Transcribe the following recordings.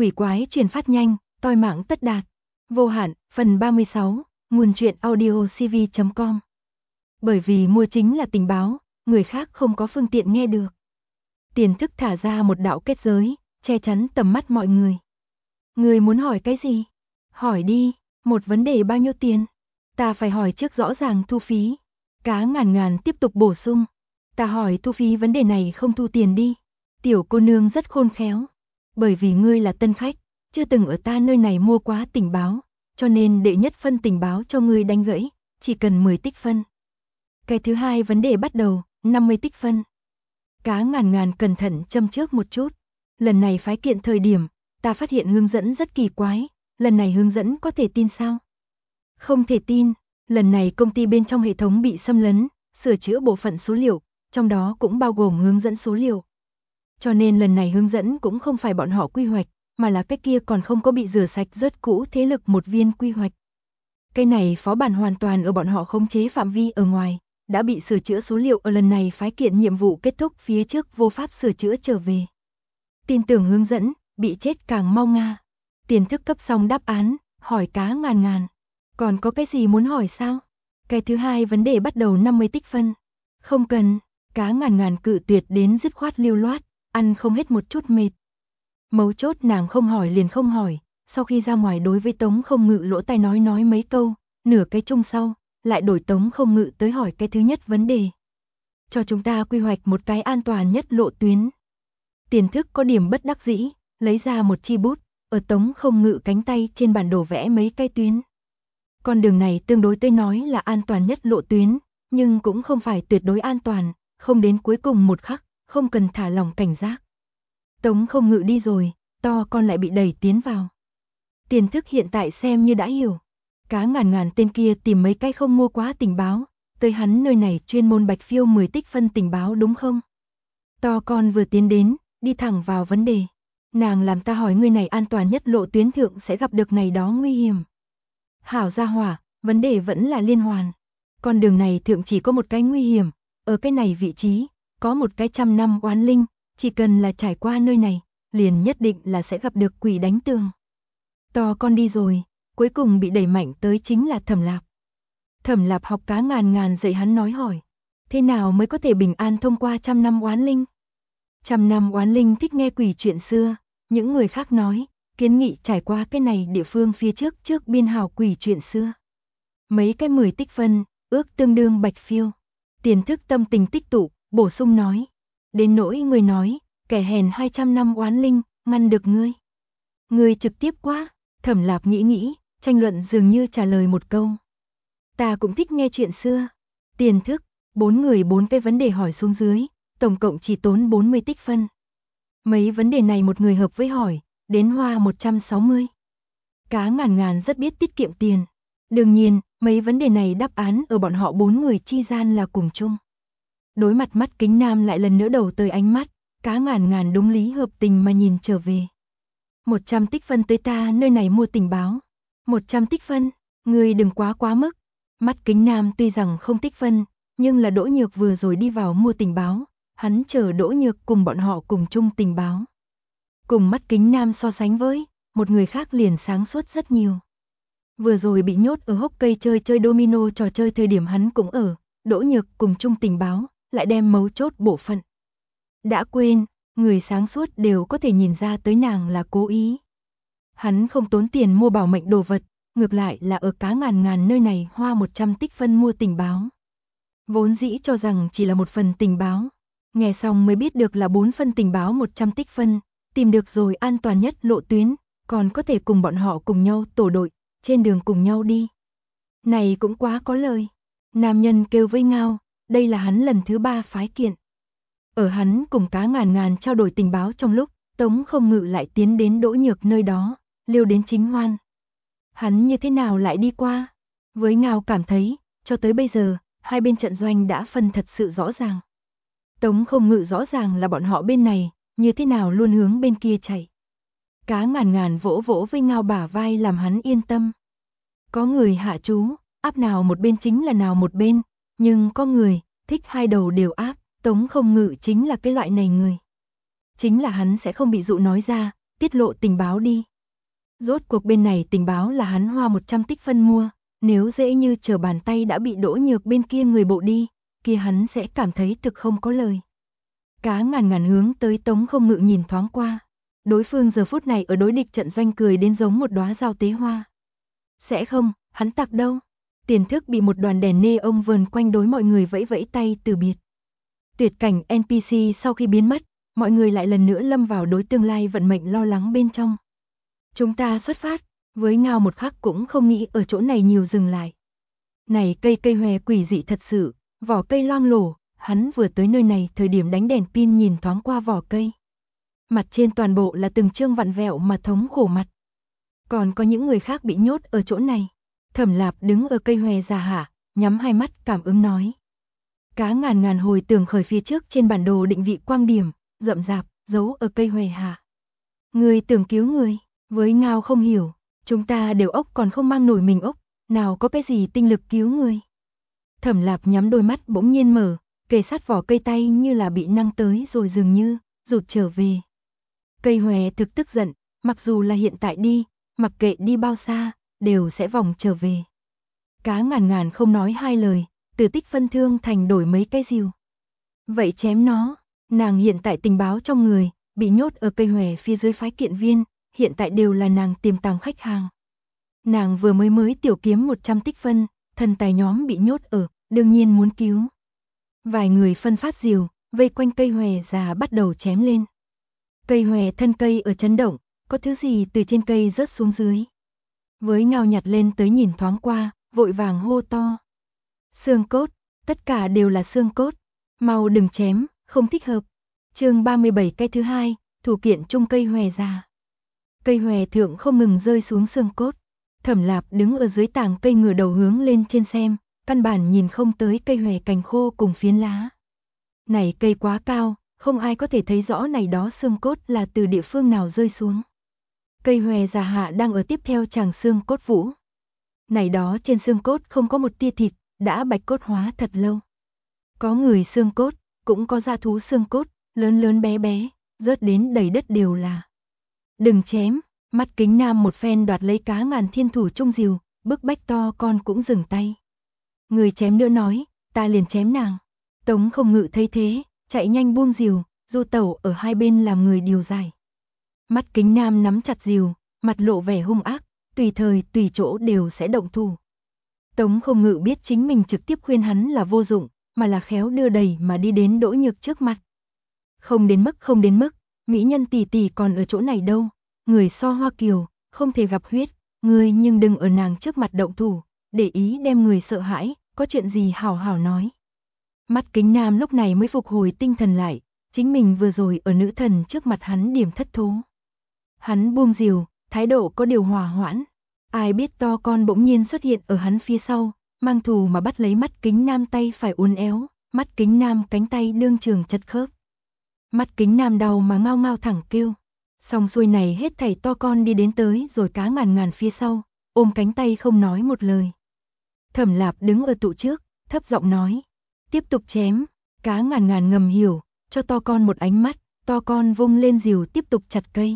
quỷ quái truyền phát nhanh, toi mạng tất đạt. Vô hạn, phần 36, nguồn truyện audio cv.com. Bởi vì mua chính là tình báo, người khác không có phương tiện nghe được. Tiền Thức thả ra một đạo kết giới, che chắn tầm mắt mọi người. Người muốn hỏi cái gì? Hỏi đi, một vấn đề bao nhiêu tiền? Ta phải hỏi trước rõ ràng thu phí. Cá Ngàn Ngàn tiếp tục bổ sung. Ta hỏi thu phí vấn đề này không thu tiền đi. Tiểu cô nương rất khôn khéo. Bởi vì ngươi là tân khách, chưa từng ở ta nơi này mua quá tình báo, cho nên đệ nhất phân tình báo cho ngươi đánh gãy, chỉ cần 10 tích phân. Cái thứ hai vấn đề bắt đầu, 50 tích phân. Cá Ngàn Ngàn cẩn thận châm trước một chút. Lần này phái kiện thời điểm, ta phát hiện hướng dẫn rất kỳ quái, lần này hướng dẫn có thể tin sao? Không thể tin, lần này công ty bên trong hệ thống bị xâm lấn, sửa chữa bộ phận số liệu, trong đó cũng bao gồm hướng dẫn số liệu. Cho nên lần này hướng dẫn cũng không phải bọn họ quy hoạch, mà là cái kia còn không có bị rửa sạch rớt cũ thế lực một viên quy hoạch. Cái này phó bản hoàn toàn ở bọn họ khống chế phạm vi ở ngoài, đã bị sửa chữa số liệu ở lần này phái kiện nhiệm vụ kết thúc phía trước vô pháp sửa chữa trở về. Tin tưởng hướng dẫn, bị chết càng mau nga. Tiền Thức cấp xong đáp án, hỏi Cá Ngàn Ngàn. Còn có cái gì muốn hỏi sao? Cái thứ hai vấn đề bắt đầu 50 tích phân. Không cần, Cá Ngàn Ngàn cự tuyệt đến dứt khoát lưu loát, ăn không hết một chút mệt. Mấu chốt nàng không hỏi liền không hỏi, sau khi ra ngoài đối với Tống Không Ngự lỗ tai nói mấy câu, nửa cái chung sau, lại đổi Tống Không Ngự tới hỏi cái thứ nhất vấn đề. Cho chúng ta quy hoạch một cái an toàn nhất lộ tuyến. Tiền Thức có điểm bất đắc dĩ, lấy ra một chi bút, ở Tống Không Ngự cánh tay trên bản đồ vẽ mấy cái tuyến. Con đường này tương đối tới nói là an toàn nhất lộ tuyến, nhưng cũng không phải tuyệt đối an toàn, không đến cuối cùng một khắc, không cần thả lỏng cảnh giác. Tống Không Ngự đi rồi, to con lại bị đẩy tiến vào. Tiền Thức hiện tại xem như đã hiểu. Cá Ngàn Ngàn tên kia tìm mấy cái không mua quá tình báo, tới hắn nơi này chuyên môn bạch phiêu 10 tích phân tình báo đúng không? To con vừa tiến đến, đi thẳng vào vấn đề. Nàng làm ta hỏi người này an toàn nhất lộ tuyến thượng sẽ gặp được này đó nguy hiểm. Hảo gia hỏa, vấn đề vẫn là liên hoàn. Con đường này thượng chỉ có một cái nguy hiểm, ở cái này vị trí, có một cái 100 năm oán linh, chỉ cần là trải qua nơi này, liền nhất định là sẽ gặp được quỷ đánh tường. To con đi rồi, cuối cùng bị đẩy mạnh tới chính là Thẩm Lạp. Thẩm Lạp học Cá Ngàn Ngàn dạy hắn nói hỏi, thế nào mới có thể bình an thông qua 100 năm oán linh? 100 năm oán linh thích nghe quỷ chuyện xưa, những người khác nói, kiến nghị trải qua cái này địa phương phía trước biên hào quỷ chuyện xưa. Mấy cái 10 tích phân, ước tương đương bạch phiêu. Tiền Thức tâm tình tích tụ, bổ sung nói. Đến nỗi người nói, kẻ hèn 200 năm oán linh, ngăn được ngươi. Ngươi trực tiếp quá, Thẩm Lạp nghĩ, tranh luận dường như trả lời một câu. Ta cũng thích nghe chuyện xưa. Tiền Thức, 4 người 4 cái vấn đề hỏi xuống dưới, tổng cộng chỉ tốn 40 tích phân. Mấy vấn đề này một người hợp với hỏi, đến hoa 160. Cá Ngàn Ngàn rất biết tiết kiệm tiền. Đương nhiên, mấy vấn đề này đáp án ở bọn họ 4 người chi gian là cùng chung. Đối mặt Mắt Kính Nam lại lần nữa đầu tới ánh mắt, Cá Ngàn Ngàn đúng lý hợp tình mà nhìn trở về. 100 tích phân tới ta nơi này mua tình báo. 100 tích phân, ngươi đừng quá mức. Mắt Kính Nam tuy rằng không tích phân, nhưng là Đỗ Nhược vừa rồi đi vào mua tình báo, hắn chờ Đỗ Nhược cùng bọn họ cùng chung tình báo. Cùng Mắt Kính Nam so sánh với, một người khác liền sáng suốt rất nhiều. Vừa rồi bị nhốt ở hốc cây chơi domino trò chơi thời điểm hắn cũng ở, Đỗ Nhược cùng chung tình báo, lại đem mấu chốt bộ phận. Đã quên, người sáng suốt đều có thể nhìn ra tới nàng là cố ý. Hắn không tốn tiền mua bảo mệnh đồ vật, ngược lại là ở Cá Ngàn Ngàn nơi này hoa 100 tích phân mua tình báo. Vốn dĩ cho rằng chỉ là một phần tình báo, nghe xong mới biết được là 4 phần tình báo 100 tích phân, tìm được rồi an toàn nhất lộ tuyến, còn có thể cùng bọn họ cùng nhau tổ đội, trên đường cùng nhau đi. Này cũng quá có lời. Nam nhân kêu với ngao, đây là hắn lần thứ 3 phái kiện. Ở hắn cùng Cá Ngàn Ngàn trao đổi tình báo trong lúc, Tống Không Ngự lại tiến đến Đỗ Nhược nơi đó, liêu đến chính hoan. Hắn như thế nào lại đi qua? Với ngao cảm thấy, cho tới bây giờ, hai bên trận doanh đã phân thật sự rõ ràng. Tống Không Ngự rõ ràng là bọn họ bên này, như thế nào luôn hướng bên kia chạy. Cá Ngàn Ngàn vỗ vỗ với ngao bả vai làm hắn yên tâm. Có người hạ chú, áp nào một bên chính là nào một bên, nhưng có người, thích hai đầu đều áp, Tống Không Ngự chính là cái loại này người. Chính là hắn sẽ không bị dụ nói ra, tiết lộ tình báo đi. Rốt cuộc bên này tình báo là hắn hoa 100 tích phân mua, nếu dễ như trở bàn tay đã bị Đỗ Nhược bên kia người bộ đi, kia hắn sẽ cảm thấy thực không có lời. Cá ngàn ngàn hướng tới Tống Không Ngự nhìn thoáng qua. Đối phương giờ phút này ở đối địch trận doanh cười đến giống một đóa giao tế hoa. Sẽ không, hắn tặc đâu. Tiền Thức bị một đoàn đèn neon vờn quanh đối mọi người vẫy vẫy tay từ biệt. Tuyệt cảnh NPC sau khi biến mất, mọi người lại lần nữa lâm vào đối tương lai vận mệnh lo lắng bên trong. Chúng ta xuất phát, với Ngao một khắc cũng không nghĩ ở chỗ này nhiều dừng lại. Này cây hòe quỷ dị thật sự, vỏ cây loang lổ, hắn vừa tới nơi này thời điểm đánh đèn pin nhìn thoáng qua vỏ cây. Mặt trên toàn bộ là từng chương vặn vẹo mà thống khổ mặt. Còn có những người khác bị nhốt ở chỗ này. Thẩm Lạp đứng ở cây hòe già hạ, nhắm hai mắt cảm ứng nói. Cá ngàn ngàn hồi tưởng khởi phía trước trên bản đồ định vị quang điểm, rậm rạp, giấu ở cây hòe hạ. Người tưởng cứu người, với Ngao không hiểu, chúng ta đều ốc còn không mang nổi mình ốc, nào có cái gì tinh lực cứu người. Thẩm Lạp nhắm đôi mắt bỗng nhiên mở, kề sát vỏ cây tay như là bị năng tới rồi dường như, rụt trở về. Cây hòe thực tức giận, mặc dù là hiện tại đi, mặc kệ đi bao xa, đều sẽ vòng trở về. Cá ngàn ngàn không nói hai lời, từ tích phân thương thành đổi mấy cái rìu. Vậy chém nó, nàng hiện tại tình báo trong người, bị nhốt ở cây hòe phía dưới phái kiện viên, hiện tại đều là nàng tiềm tàng khách hàng. Nàng vừa mới tiểu kiếm 100 tích phân, thần tài nhóm bị nhốt ở, đương nhiên muốn cứu. Vài người phân phát rìu, vây quanh cây hòe già bắt đầu chém lên. Cây hòe thân cây ở chấn động, có thứ gì từ trên cây rớt xuống dưới. Với Ngao nhặt lên tới nhìn thoáng qua, vội vàng hô to. Xương cốt, tất cả đều là xương cốt, mau đừng chém, không thích hợp. Chương 37 cái thứ hai, thủ kiện chung cây hòe già. Cây hòe thượng không ngừng rơi xuống xương cốt. Thẩm Lạp đứng ở dưới tàng cây ngửa đầu hướng lên trên xem, căn bản nhìn không tới cây hòe cành khô cùng phiến lá. Này cây quá cao, không ai có thể thấy rõ này đó xương cốt là từ địa phương nào rơi xuống. Cây hòe già hạ đang ở tiếp theo chàng xương cốt vũ. Này đó trên xương cốt không có một tia thịt, đã bạch cốt hóa thật lâu. Có người xương cốt, cũng có dã thú xương cốt, lớn lớn bé bé, rớt đến đầy đất đều là. Đừng chém, mắt kính nam một phen đoạt lấy cá ngàn thiên thủ trung diều, bức bách to con cũng dừng tay. Người chém nữa nói, ta liền chém nàng. Tống Không Ngự thấy thế, chạy nhanh buông diều, du tẩu ở hai bên làm người điều giải. Mắt kính nam nắm chặt diều, mặt lộ vẻ hung ác, tùy thời tùy chỗ đều sẽ động thủ. Tống Không Ngự biết chính mình trực tiếp khuyên hắn là vô dụng, mà là khéo đưa đẩy mà đi đến Đỗ Nhược trước mặt. Không đến mức, mỹ nhân tỷ tỷ còn ở chỗ này đâu, người so hoa kiều, không thể gặp huyết, người nhưng đừng ở nàng trước mặt động thủ, để ý đem người sợ hãi, có chuyện gì hảo hảo nói. Mắt kính nam lúc này mới phục hồi tinh thần lại, chính mình vừa rồi ở nữ thần trước mặt hắn điểm thất thố. Hắn buông diều, thái độ có điều hòa hoãn. Ai biết to con bỗng nhiên xuất hiện ở hắn phía sau, mang thù mà bắt lấy mắt kính nam tay phải uốn éo, mắt kính nam cánh tay đương trường chật khớp. Mắt kính nam đau mà ngao ngao thẳng kêu. Xong xuôi này hết thảy to con đi đến tới rồi cá ngàn ngàn phía sau, ôm cánh tay không nói một lời. Thẩm Lạp đứng ở tụ trước, thấp giọng nói. Tiếp tục chém, cá ngàn ngàn ngầm hiểu, cho to con một ánh mắt, to con vung lên rìu tiếp tục chặt cây.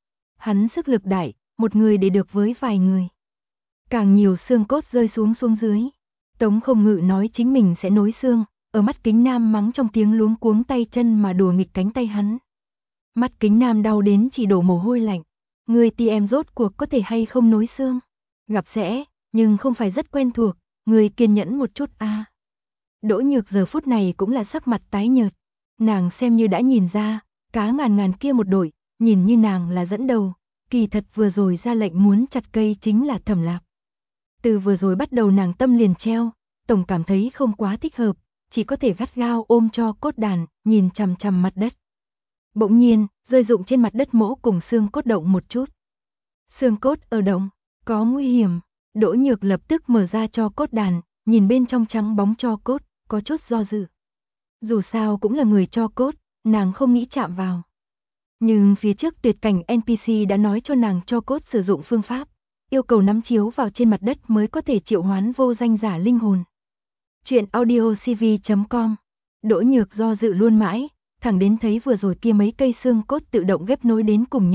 Hắn sức lực đại, một người để được với vài người. Càng nhiều xương cốt rơi xuống dưới. Tống Không Ngự nói chính mình sẽ nối xương, ở mắt kính nam mắng trong tiếng luống cuống tay chân mà đùa nghịch cánh tay hắn. Mắt kính nam đau đến chỉ đổ mồ hôi lạnh. Người ti em rốt cuộc có thể hay không nối xương? Gặp sẽ, nhưng không phải rất quen thuộc, người kiên nhẫn một chút a. Đỗ Nhược giờ phút này cũng là sắc mặt tái nhợt. Nàng xem như đã nhìn ra, cá ngàn ngàn kia một đội, nhìn như nàng là dẫn đầu, kỳ thật vừa rồi ra lệnh muốn chặt cây chính là Thẩm Lạp. Từ vừa rồi bắt đầu nàng tâm liền treo, tổng cảm thấy không quá thích hợp, chỉ có thể gắt gao ôm cho cốt đàn, nhìn chằm chằm mặt đất. Bỗng nhiên, rơi rụng trên mặt đất mỗ cùng xương cốt động một chút. Xương cốt ở động, có nguy hiểm. Đỗ Nhược lập tức mở ra cho cốt đàn, nhìn bên trong trắng bóng cho cốt, có chút do dự. Dù sao cũng là người cho cốt, nàng không nghĩ chạm vào. Nhưng phía trước tuyệt cảnh NPC đã nói cho nàng cho cốt sử dụng phương pháp, yêu cầu nắm chiếu vào trên mặt đất mới có thể triệu hoán vô danh giả linh hồn. Chuyện audiocv.com. Đỗ Nhược do dự luôn mãi, thẳng đến thấy vừa rồi kia mấy cây xương cốt tự động ghép nối đến cùng nhau,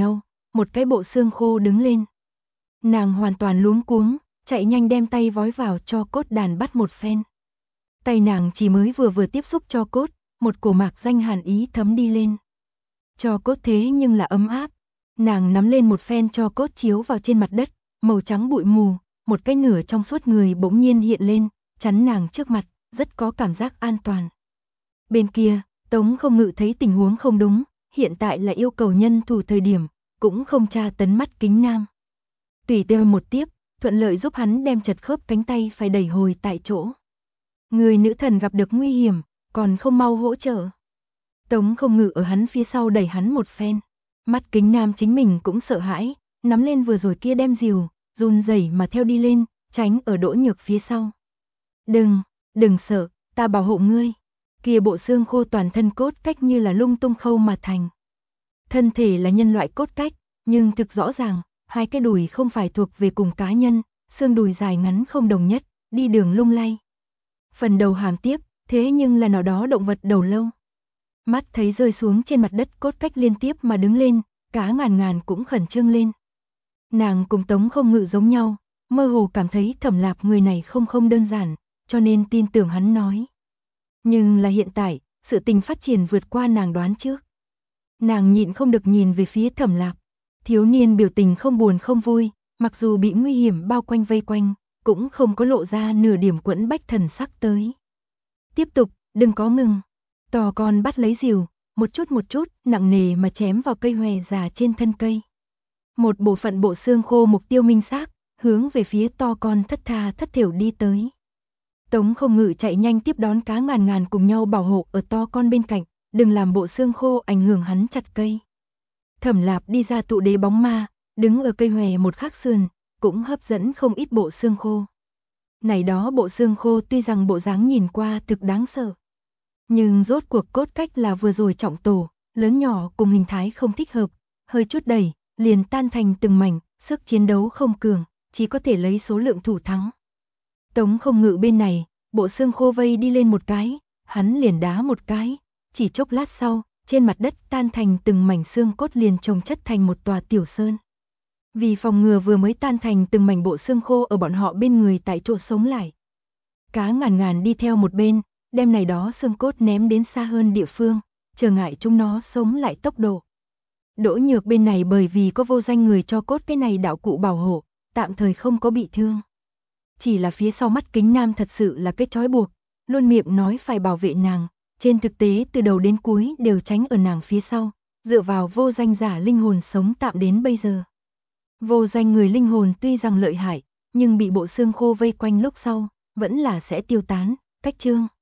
một cái bộ xương khô đứng lên. Nàng hoàn toàn luống cuống, chạy nhanh đem tay vói vào tro cốt đàn bắt một phen. Tay nàng chỉ mới vừa tiếp xúc tro cốt, một cổ mạc danh hàn ý thấm đi lên. Tro cốt thế nhưng là ấm áp, nàng nắm lên một phen tro cốt chiếu vào trên mặt đất, màu trắng bụi mù, một cái nửa trong suốt người bỗng nhiên hiện lên, chắn nàng trước mặt, rất có cảm giác an toàn. Bên kia, Tống Không Ngự thấy tình huống không đúng, hiện tại là yêu cầu nhân thủ thời điểm, cũng không tra tấn Mắt Kính Nam. Tùy theo một tiếp, thuận lợi giúp hắn đem chật khớp cánh tay phải đẩy hồi tại chỗ. Người nữ thần gặp được nguy hiểm, còn không mau hỗ trợ. Tống Không Ngự ở hắn phía sau đẩy hắn một phen. Mắt Kính Nam chính mình cũng sợ hãi, nắm lên vừa rồi kia đem rìu, run rẩy mà theo đi lên, tránh ở Đỗ Nhược phía sau. Đừng sợ, ta bảo hộ ngươi. Kia bộ xương khô toàn thân cốt cách như là lung tung khâu mà thành. Thân thể là nhân loại cốt cách, nhưng thực rõ ràng, hai cái đùi không phải thuộc về cùng cá nhân, xương đùi dài ngắn không đồng nhất, đi đường lung lay. Phần đầu hàm tiếp, thế nhưng là nào đó động vật đầu lâu. Mắt thấy rơi xuống trên mặt đất cốt cách liên tiếp mà đứng lên, Cá Ngàn cũng khẩn trương lên. Nàng cùng Tống Không Ngự giống nhau, mơ hồ cảm thấy Thẩm Lạp người này không đơn giản, cho nên tin tưởng hắn nói. Nhưng là hiện tại, sự tình phát triển vượt qua nàng đoán trước. Nàng nhịn không được nhìn về phía Thẩm Lạp. Thiếu niên biểu tình không buồn không vui, mặc dù bị nguy hiểm bao quanh vây quanh, cũng không có lộ ra nửa điểm quẫn bách thần sắc tới. Tiếp tục, đừng có ngừng. To con bắt lấy rìu, một chút, nặng nề mà chém vào cây hòe già trên thân cây. Một bộ phận bộ xương khô mục tiêu minh xác, hướng về phía to con thất tha thất thểu đi tới. Tống Không Ngự chạy nhanh tiếp đón Cá Ngàn cùng nhau bảo hộ ở to con bên cạnh, đừng làm bộ xương khô ảnh hưởng hắn chặt cây. Thẩm Lạp đi ra tụ đế bóng ma, đứng ở cây hòe một khắc sườn, cũng hấp dẫn không ít bộ xương khô. Này đó bộ xương khô tuy rằng bộ dáng nhìn qua thực đáng sợ, nhưng rốt cuộc cốt cách là vừa rồi trọng tổ, lớn nhỏ cùng hình thái không thích hợp, hơi chút đẩy, liền tan thành từng mảnh, sức chiến đấu không cường, chỉ có thể lấy số lượng thủ thắng. Tống Không Ngự bên này, bộ xương khô vây đi lên một cái, hắn liền đá một cái, chỉ chốc lát sau, trên mặt đất tan thành từng mảnh xương cốt liền chồng chất thành một tòa tiểu sơn. Vì phòng ngừa vừa mới tan thành từng mảnh bộ xương khô ở bọn họ bên người tại chỗ sống lại. Cá Ngàn đi theo một bên, đem này đó xương cốt ném đến xa hơn địa phương, trở ngại chúng nó sống lại tốc độ. Đỗ Nhược bên này bởi vì có vô danh người cho cốt cái này đạo cụ bảo hộ, tạm thời không có bị thương. Chỉ là phía sau Mắt Kính Nam thật sự là cái trói buộc, luôn miệng nói phải bảo vệ nàng, trên thực tế từ đầu đến cuối đều tránh ở nàng phía sau, dựa vào vô danh giả linh hồn sống tạm đến bây giờ. Vô danh người linh hồn tuy rằng lợi hại, nhưng bị bộ xương khô vây quanh lúc sau, vẫn là sẽ tiêu tán, cách chương.